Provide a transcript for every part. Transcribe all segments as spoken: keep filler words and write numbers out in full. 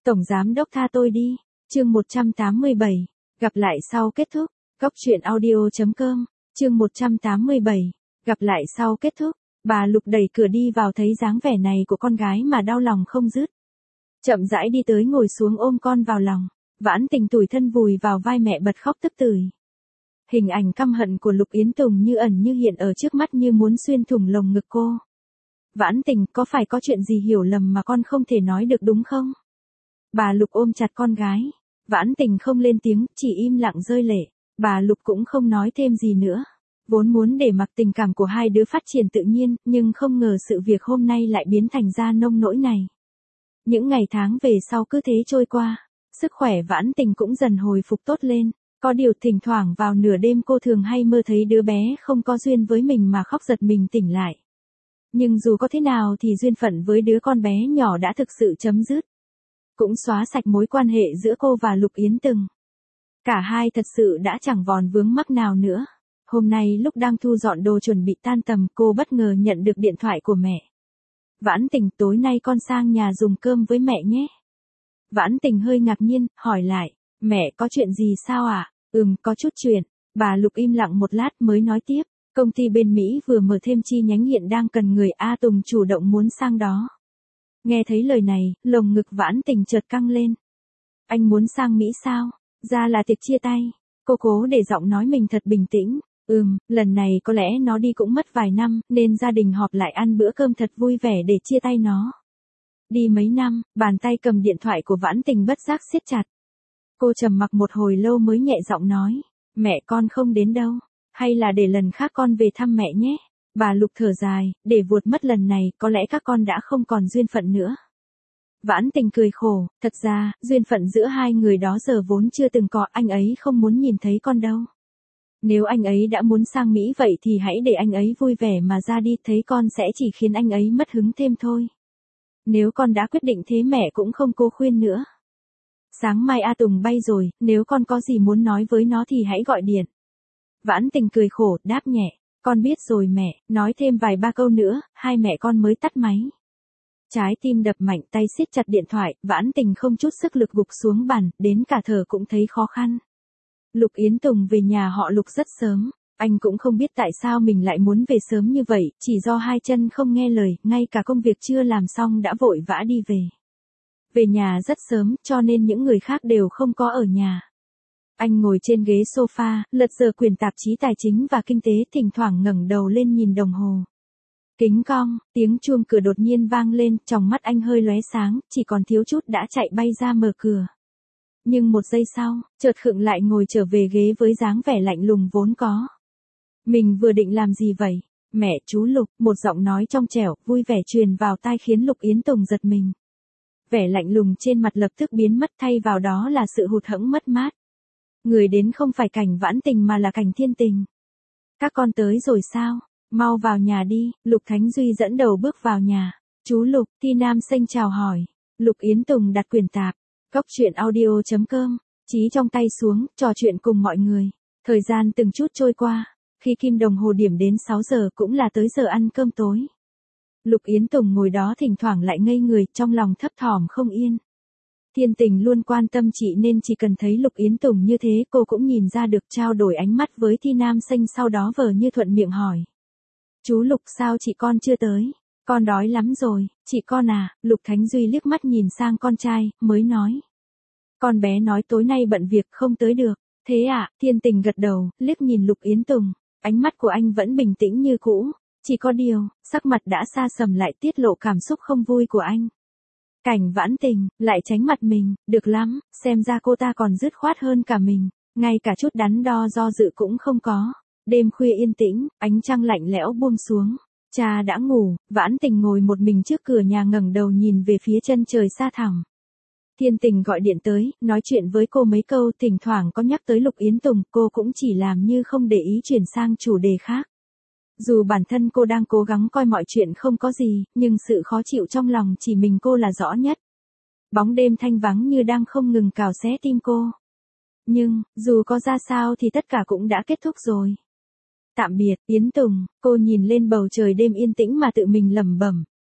Tổng giám đốc tha tôi đi. Chương một trăm tám mươi bảy. Gặp lại sau kết thúc. Góc truyện audio chấm com. Chương một trăm tám mươi bảy. Gặp lại sau kết thúc. Bà Lục đẩy cửa đi vào thấy dáng vẻ này của con gái mà đau lòng không dứt. Chậm rãi đi tới ngồi xuống ôm con vào lòng. Vãn Tình tủi thân vùi vào vai mẹ bật khóc tức tưởi. Hình ảnh căm hận của Lục Yến Tùng như ẩn như hiện ở trước mắt như muốn xuyên thủng lồng ngực cô. Vãn Tình, có phải có chuyện gì hiểu lầm mà con không thể nói được đúng không? Bà Lục ôm chặt con gái. Vãn Tình không lên tiếng, chỉ im lặng rơi lệ. Bà Lục cũng không nói thêm gì nữa. Vốn muốn để mặc tình cảm của hai đứa phát triển tự nhiên, nhưng không ngờ sự việc hôm nay lại biến thành ra nông nỗi này. Những ngày tháng về sau cứ thế trôi qua. Sức khỏe Vãn Tình cũng dần hồi phục tốt lên. Có điều thỉnh thoảng vào nửa đêm cô thường hay mơ thấy đứa bé không có duyên với mình mà khóc giật mình tỉnh lại. Nhưng dù có thế nào thì duyên phận với đứa con bé nhỏ đã thực sự chấm dứt. Cũng xóa sạch mối quan hệ giữa cô và Lục Yến Tùng. Cả hai thật sự đã chẳng vòn vướng mắc nào nữa. Hôm nay lúc đang thu dọn đồ chuẩn bị tan tầm, cô bất ngờ nhận được điện thoại của mẹ. Vãn Tình, tối nay con sang nhà dùng cơm với mẹ nhé. Vãn Tình hơi ngạc nhiên, hỏi lại, mẹ có chuyện gì sao ạ? À? Ừm, có chút chuyện. Bà Lục im lặng một lát mới nói tiếp, công ty bên Mỹ vừa mở thêm chi nhánh hiện đang cần người, A Tùng chủ động muốn sang đó. Nghe thấy lời này, lồng ngực Vãn Tình chợt căng lên. Anh muốn sang Mỹ sao? Ra là tiệc chia tay. Cô cố để giọng nói mình thật bình tĩnh. Ừm, lần này có lẽ nó đi cũng mất vài năm, nên gia đình họp lại ăn bữa cơm thật vui vẻ để chia tay nó. Đi mấy năm, bàn tay cầm điện thoại của Vãn Tình bất giác siết chặt. Cô trầm mặc một hồi lâu mới nhẹ giọng nói, mẹ con không đến đâu, hay là để lần khác con về thăm mẹ nhé. Bà Lục thở dài, để vuột mất lần này, có lẽ các con đã không còn duyên phận nữa. Vãn Tình cười khổ, thật ra, duyên phận giữa hai người đó giờ vốn chưa từng có, anh ấy không muốn nhìn thấy con đâu. Nếu anh ấy đã muốn sang Mỹ vậy thì hãy để anh ấy vui vẻ mà ra đi, thấy con sẽ chỉ khiến anh ấy mất hứng thêm thôi. Nếu con đã quyết định thế mẹ cũng không cố khuyên nữa. Sáng mai A Tùng bay rồi, nếu con có gì muốn nói với nó thì hãy gọi điện. Vãn Tình cười khổ, đáp nhẹ, con biết rồi mẹ, nói thêm vài ba câu nữa, hai mẹ con mới tắt máy. Trái tim đập mạnh, tay siết chặt điện thoại, Vãn Tình không chút sức lực gục xuống bàn, đến cả thở cũng thấy khó khăn. Lục Yến Tùng về nhà họ Lục rất sớm, anh cũng không biết tại sao mình lại muốn về sớm như vậy, chỉ do hai chân không nghe lời, ngay cả công việc chưa làm xong đã vội vã đi về. Về nhà rất sớm, cho nên những người khác đều không có ở nhà. Anh ngồi trên ghế sofa, lật dở quyển tạp chí tài chính và kinh tế, thỉnh thoảng ngẩng đầu lên nhìn đồng hồ. Kính cong, tiếng chuông cửa đột nhiên vang lên, tròng mắt anh hơi lóe sáng, chỉ còn thiếu chút đã chạy bay ra mở cửa. Nhưng một giây sau, chợt khựng lại ngồi trở về ghế với dáng vẻ lạnh lùng vốn có. Mình vừa định làm gì vậy? Mẹ, chú Lục, một giọng nói trong trẻo, vui vẻ truyền vào tai khiến Lục Yến Tùng giật mình. Vẻ lạnh lùng trên mặt lập tức biến mất, thay vào đó là sự hụt hẫng mất mát. Người đến không phải Cảnh Vãn Tình mà là Cảnh Thiên Tình. Các con tới rồi sao? Mau vào nhà đi. Lục Thánh Duy dẫn đầu bước vào nhà. Chú Lục, Thi Nam Xanh chào hỏi. Lục Yến Tùng đặt quyển tạp Góc truyện audio chấm com, chí trong tay xuống, trò chuyện cùng mọi người. Thời gian từng chút trôi qua, khi kim đồng hồ điểm đến sáu giờ cũng là tới giờ ăn cơm tối. Lục Yến Tùng ngồi đó thỉnh thoảng lại ngây người, trong lòng thấp thỏm không yên. Thiên Tình luôn quan tâm chị nên chỉ cần thấy Lục Yến Tùng như thế cô cũng nhìn ra được, trao đổi ánh mắt với Thi Nam Xanh sau đó vờ như thuận miệng hỏi. Chú Lục, sao chị con chưa tới? Con đói lắm rồi, chị con à. Lục Thánh Duy liếc mắt nhìn sang con trai, mới nói. Con bé nói tối nay bận việc không tới được. Thế à? Thiên Tình gật đầu, liếc nhìn Lục Yến Tùng, ánh mắt của anh vẫn bình tĩnh như cũ. Chỉ có điều, sắc mặt đã xa sầm lại tiết lộ cảm xúc không vui của anh. Cảnh Vãn Tình, lại tránh mặt mình, được lắm, xem ra cô ta còn dứt khoát hơn cả mình, ngay cả chút đắn đo do dự cũng không có. Đêm khuya yên tĩnh, ánh trăng lạnh lẽo buông xuống. Cha đã ngủ, Vãn Tình ngồi một mình trước cửa nhà ngẩng đầu nhìn về phía chân trời xa thẳm. Thiên Tình gọi điện tới, nói chuyện với cô mấy câu, thỉnh thoảng có nhắc tới Lục Yến Tùng, cô cũng chỉ làm như không để ý, chuyển sang chủ đề khác. Dù bản thân cô đang cố gắng coi mọi chuyện không có gì, nhưng sự khó chịu trong lòng chỉ mình cô là rõ nhất. Bóng đêm thanh vắng như đang không ngừng cào xé tim cô. Nhưng, dù có ra sao thì tất cả cũng đã kết thúc rồi. Tạm biệt, Yến Tùng, cô nhìn lên bầu trời đêm yên tĩnh mà tự mình lẩm bẩm.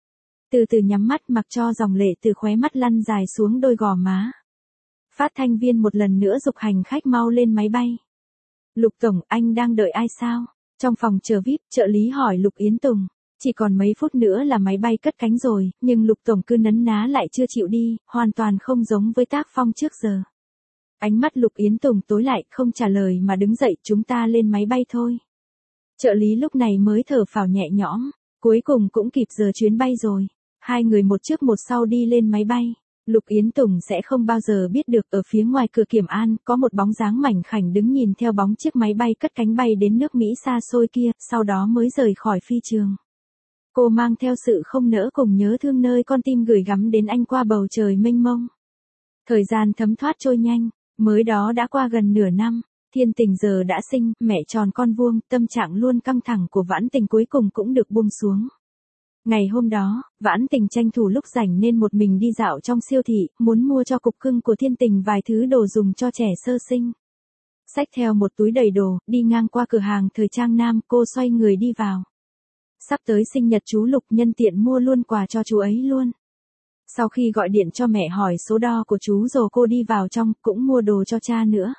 Từ từ nhắm mắt mặc cho dòng lệ từ khóe mắt lăn dài xuống đôi gò má. Phát thanh viên một lần nữa giục hành khách mau lên máy bay. Lục Tổng, anh đang đợi ai sao? Trong phòng chờ vi ai pi, trợ lý hỏi Lục Yến Tùng. Chỉ còn mấy phút nữa là máy bay cất cánh rồi, nhưng Lục Tổng cứ nấn ná lại chưa chịu đi, hoàn toàn không giống với tác phong trước giờ. Ánh mắt Lục Yến Tùng tối lại, không trả lời mà đứng dậy, chúng ta lên máy bay thôi. Trợ lý lúc này mới thở phào nhẹ nhõm, cuối cùng cũng kịp giờ chuyến bay rồi. Hai người một trước một sau đi lên máy bay. Lục Yến Tùng sẽ không bao giờ biết được ở phía ngoài cửa kiểm an có một bóng dáng mảnh khảnh đứng nhìn theo bóng chiếc máy bay cất cánh bay đến nước Mỹ xa xôi kia, sau đó mới rời khỏi phi trường. Cô mang theo sự không nỡ cùng nhớ thương nơi con tim gửi gắm đến anh qua bầu trời mênh mông. Thời gian thấm thoát trôi nhanh, mới đó đã qua gần nửa năm, Thiên Tình giờ đã sinh, mẹ tròn con vuông, tâm trạng luôn căng thẳng của Vãn Tình cuối cùng cũng được buông xuống. Ngày hôm đó, Vãn Tình tranh thủ lúc rảnh nên một mình đi dạo trong siêu thị, muốn mua cho cục cưng của Thiên Tình vài thứ đồ dùng cho trẻ sơ sinh. Xách theo một túi đầy đồ, đi ngang qua cửa hàng thời trang nam, cô xoay người đi vào. Sắp tới sinh nhật chú Lục nhân tiện mua luôn quà cho chú ấy luôn. Sau khi gọi điện cho mẹ hỏi số đo của chú rồi cô đi vào trong, cũng mua đồ cho cha nữa.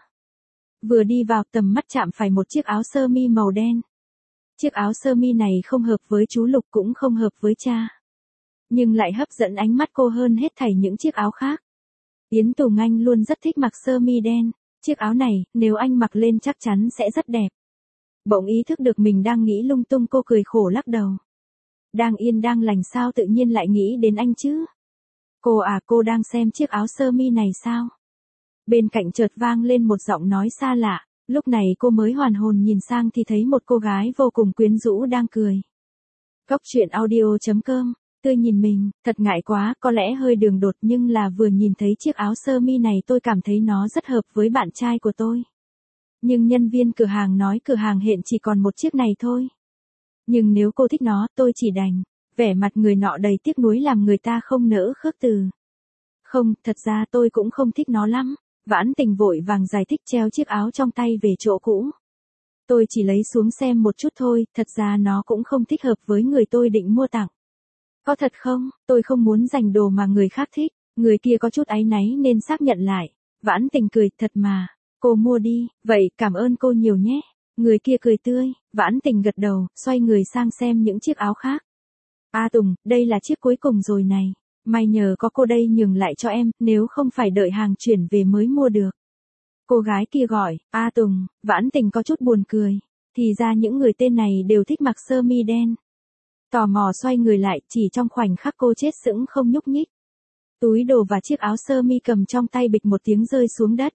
Vừa đi vào tầm mắt chạm phải một chiếc áo sơ mi màu đen. Chiếc áo sơ mi này không hợp với chú Lục cũng không hợp với cha. Nhưng lại hấp dẫn ánh mắt cô hơn hết thảy những chiếc áo khác. Yến Tùng Anh luôn rất thích mặc sơ mi đen. Chiếc áo này, nếu anh mặc lên chắc chắn sẽ rất đẹp. Bỗng ý thức được mình đang nghĩ lung tung cô cười khổ lắc đầu. Đang yên đang lành sao tự nhiên lại nghĩ đến anh chứ? Cô à cô đang xem chiếc áo sơ mi này sao? Bên cạnh chợt vang lên một giọng nói xa lạ. Lúc này cô mới hoàn hồn nhìn sang thì thấy một cô gái vô cùng quyến rũ đang cười. Cốc truyện audio chấm com, tôi nhìn mình, thật ngại quá, có lẽ hơi đường đột nhưng là vừa nhìn thấy chiếc áo sơ mi này tôi cảm thấy nó rất hợp với bạn trai của tôi. Nhưng nhân viên cửa hàng nói cửa hàng hiện chỉ còn một chiếc này thôi. Nhưng nếu cô thích nó, tôi chỉ đành. Vẻ mặt người nọ đầy tiếc nuối làm người ta không nỡ khước từ. Không, thật ra tôi cũng không thích nó lắm. Vãn Tình vội vàng giải thích treo chiếc áo trong tay về chỗ cũ. Tôi chỉ lấy xuống xem một chút thôi, thật ra nó cũng không thích hợp với người tôi định mua tặng. Có thật không, tôi không muốn giành đồ mà người khác thích, người kia có chút áy náy nên xác nhận lại. Vãn Tình cười, thật mà, cô mua đi, vậy cảm ơn cô nhiều nhé. Người kia cười tươi, Vãn Tình gật đầu, xoay người sang xem những chiếc áo khác. A Tùng, đây là chiếc cuối cùng rồi này. May nhờ có cô đây nhường lại cho em, nếu không phải đợi hàng chuyển về mới mua được. Cô gái kia gọi, A Tùng, Vãn Tình có chút buồn cười. Thì ra những người tên này đều thích mặc sơ mi đen. Tò mò xoay người lại, chỉ trong khoảnh khắc cô chết sững không nhúc nhích. Túi đồ và chiếc áo sơ mi cầm trong tay bịch một tiếng rơi xuống đất.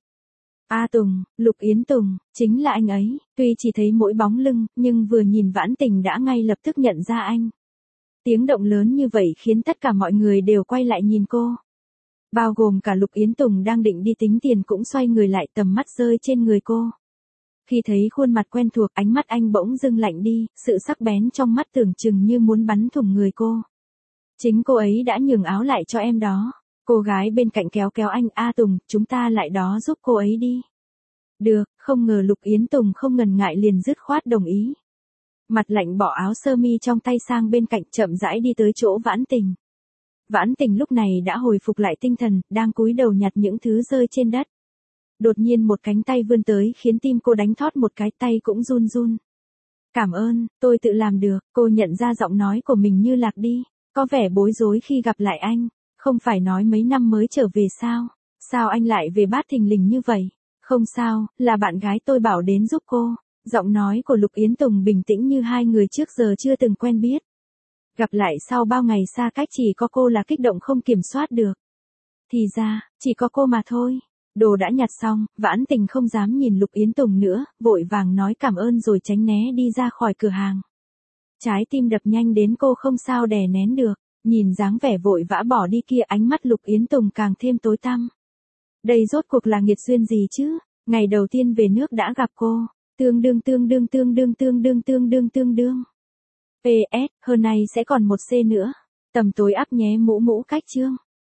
A Tùng, Lục Yến Tùng, chính là anh ấy, tuy chỉ thấy mỗi bóng lưng, nhưng vừa nhìn Vãn Tình đã ngay lập tức nhận ra anh. Tiếng động lớn như vậy khiến tất cả mọi người đều quay lại nhìn cô. Bao gồm cả Lục Yến Tùng đang định đi tính tiền cũng xoay người lại tầm mắt rơi trên người cô. Khi thấy khuôn mặt quen thuộc ánh mắt anh bỗng dưng lạnh đi, sự sắc bén trong mắt tưởng chừng như muốn bắn thủng người cô. Chính cô ấy đã nhường áo lại cho em đó. Cô gái bên cạnh kéo kéo anh, A Tùng, chúng ta lại đó giúp cô ấy đi. Được, không ngờ Lục Yến Tùng không ngần ngại liền dứt khoát đồng ý. Mặt lạnh bỏ áo sơ mi trong tay sang bên cạnh chậm rãi đi tới chỗ Vãn Tình. Vãn Tình lúc này đã hồi phục lại tinh thần, đang cúi đầu nhặt những thứ rơi trên đất. Đột nhiên một cánh tay vươn tới khiến tim cô đánh thót một cái, tay cũng run run. Cảm ơn, tôi tự làm được, cô nhận ra giọng nói của mình như lạc đi, có vẻ bối rối khi gặp lại anh. Không phải nói mấy năm mới trở về sao? Sao anh lại về bát thình lình như vậy? Không sao, là bạn gái tôi bảo đến giúp cô. Giọng nói của Lục Yến Tùng bình tĩnh như hai người trước giờ chưa từng quen biết. Gặp lại sau bao ngày xa cách chỉ có cô là kích động không kiểm soát được. Thì ra, chỉ có cô mà thôi. Đồ đã nhặt xong, Vãn Tình không dám nhìn Lục Yến Tùng nữa, vội vàng nói cảm ơn rồi tránh né đi ra khỏi cửa hàng. Trái tim đập nhanh đến cô không sao đè nén được. Nhìn dáng vẻ vội vã bỏ đi kia ánh mắt Lục Yến Tùng càng thêm tối tăm. Đây rốt cuộc là nghiệt duyên gì chứ? Ngày đầu tiên về nước đã gặp cô. Tương đương tương đương tương đương tương đương tương đương tương đương. pê ét, hơn này sẽ còn một C nữa. Tầm tối áp nhé mũ mũ cách chương.